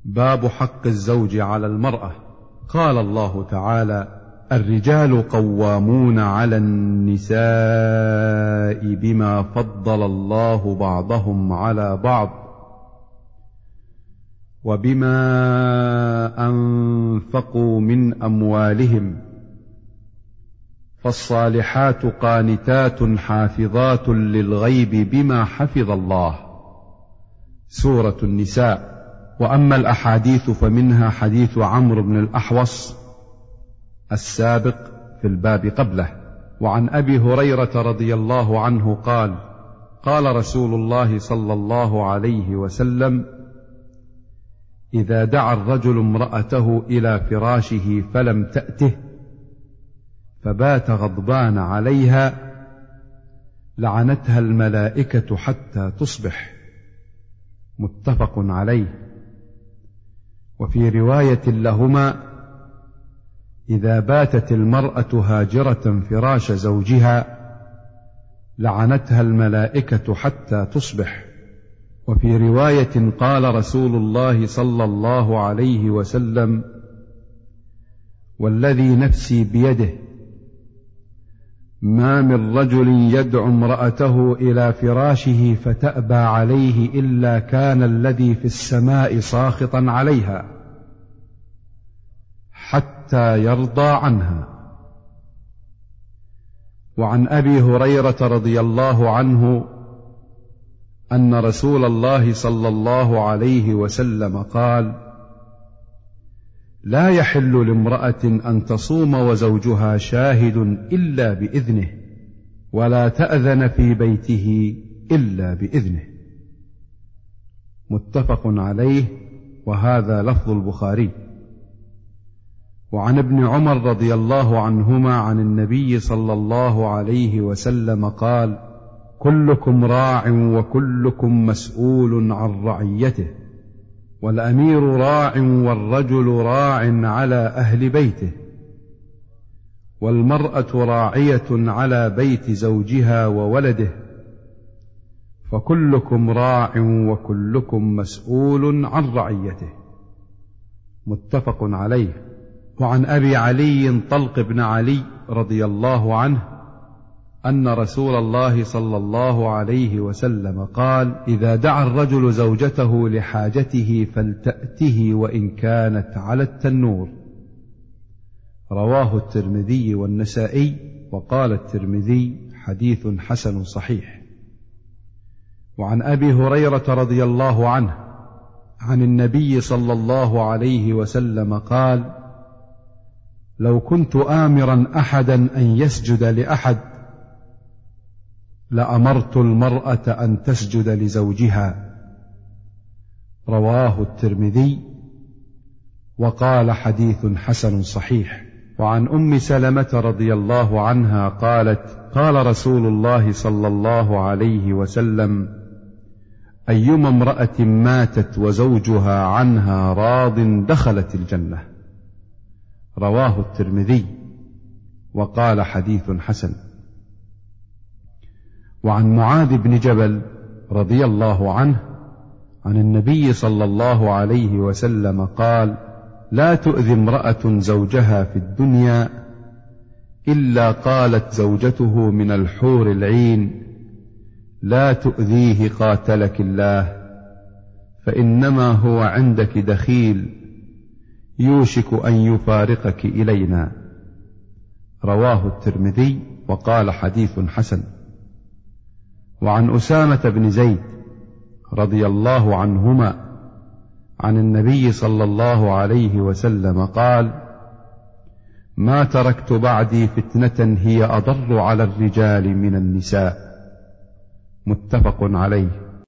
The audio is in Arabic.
باب حق الزوج على المرأة. قال الله تعالى: الرجال قوامون على النساء بما فضل الله بعضهم على بعض وبما أنفقوا من أموالهم، فالصالحات قانتات حافظات للغيب بما حفظ الله. سورة النساء. وأما الأحاديث فمنها حديث عمرو بن الأحوص السابق في الباب قبله. وعن أبي هريرة رضي الله عنه قال: قال رسول الله صلى الله عليه وسلم: إذا دعا الرجل امرأته إلى فراشه فلم تأته فبات غضبان عليها لعنتها الملائكة حتى تصبح. متفق عليه. وفي رواية لهما: إذا باتت المرأة هاجرة فراش زوجها لعنتها الملائكة حتى تصبح. وفي رواية قال رسول الله صلى الله عليه وسلم: والذي نفسي بيده ما من رجل يدعو امرأته إلى فراشه فتأبى عليه إلا كان الذي في السماء ساخطا عليها حتى يرضى عنها. وعن أبي هريرة رضي الله عنه أن رسول الله صلى الله عليه وسلم قال: لا يحل لامرأة أن تصوم وزوجها شاهد إلا بإذنه، ولا تأذن في بيته إلا بإذنه. متفق عليه، وهذا لفظ البخاري. وعن ابن عمر رضي الله عنهما عن النبي صلى الله عليه وسلم قال: كلكم راع وكلكم مسؤول عن رعيته، والأمير راع والرجل راع على أهل بيته، والمرأة راعية على بيت زوجها وولده، فكلكم راع وكلكم مسؤول عن رعيته. متفق عليه. وعن أبي علي طلق بن علي رضي الله عنه أن رسول الله صلى الله عليه وسلم قال: إذا دعا الرجل زوجته لحاجته فلتأته وإن كانت على التنور. رواه الترمذي والنسائي، وقال الترمذي: حديث حسن صحيح. وعن أبي هريرة رضي الله عنه عن النبي صلى الله عليه وسلم قال: لو كنت آمرا أحدا أن يسجد لأحد لأمرت المرأة أن تسجد لزوجها. رواه الترمذي، وقال: حديث حسن صحيح. وعن أم سلمة رضي الله عنها قالت: قال رسول الله صلى الله عليه وسلم: أيما امرأة ماتت وزوجها عنها راض دخلت الجنة. رواه الترمذي، وقال: حديث حسن. وعن معاذ بن جبل رضي الله عنه عن النبي صلى الله عليه وسلم قال: لا تؤذي امرأة زوجها في الدنيا إلا قالت زوجته من الحور العين: لا تؤذيه قاتلك الله، فإنما هو عندك دخيل يوشك أن يفارقك إلينا. رواه الترمذي، وقال: حديث حسن. وعن أسامة بن زيد رضي الله عنهما عن النبي صلى الله عليه وسلم قال: ما تركت بعدي فتنة هي أضر على الرجال من النساء. متفق عليه.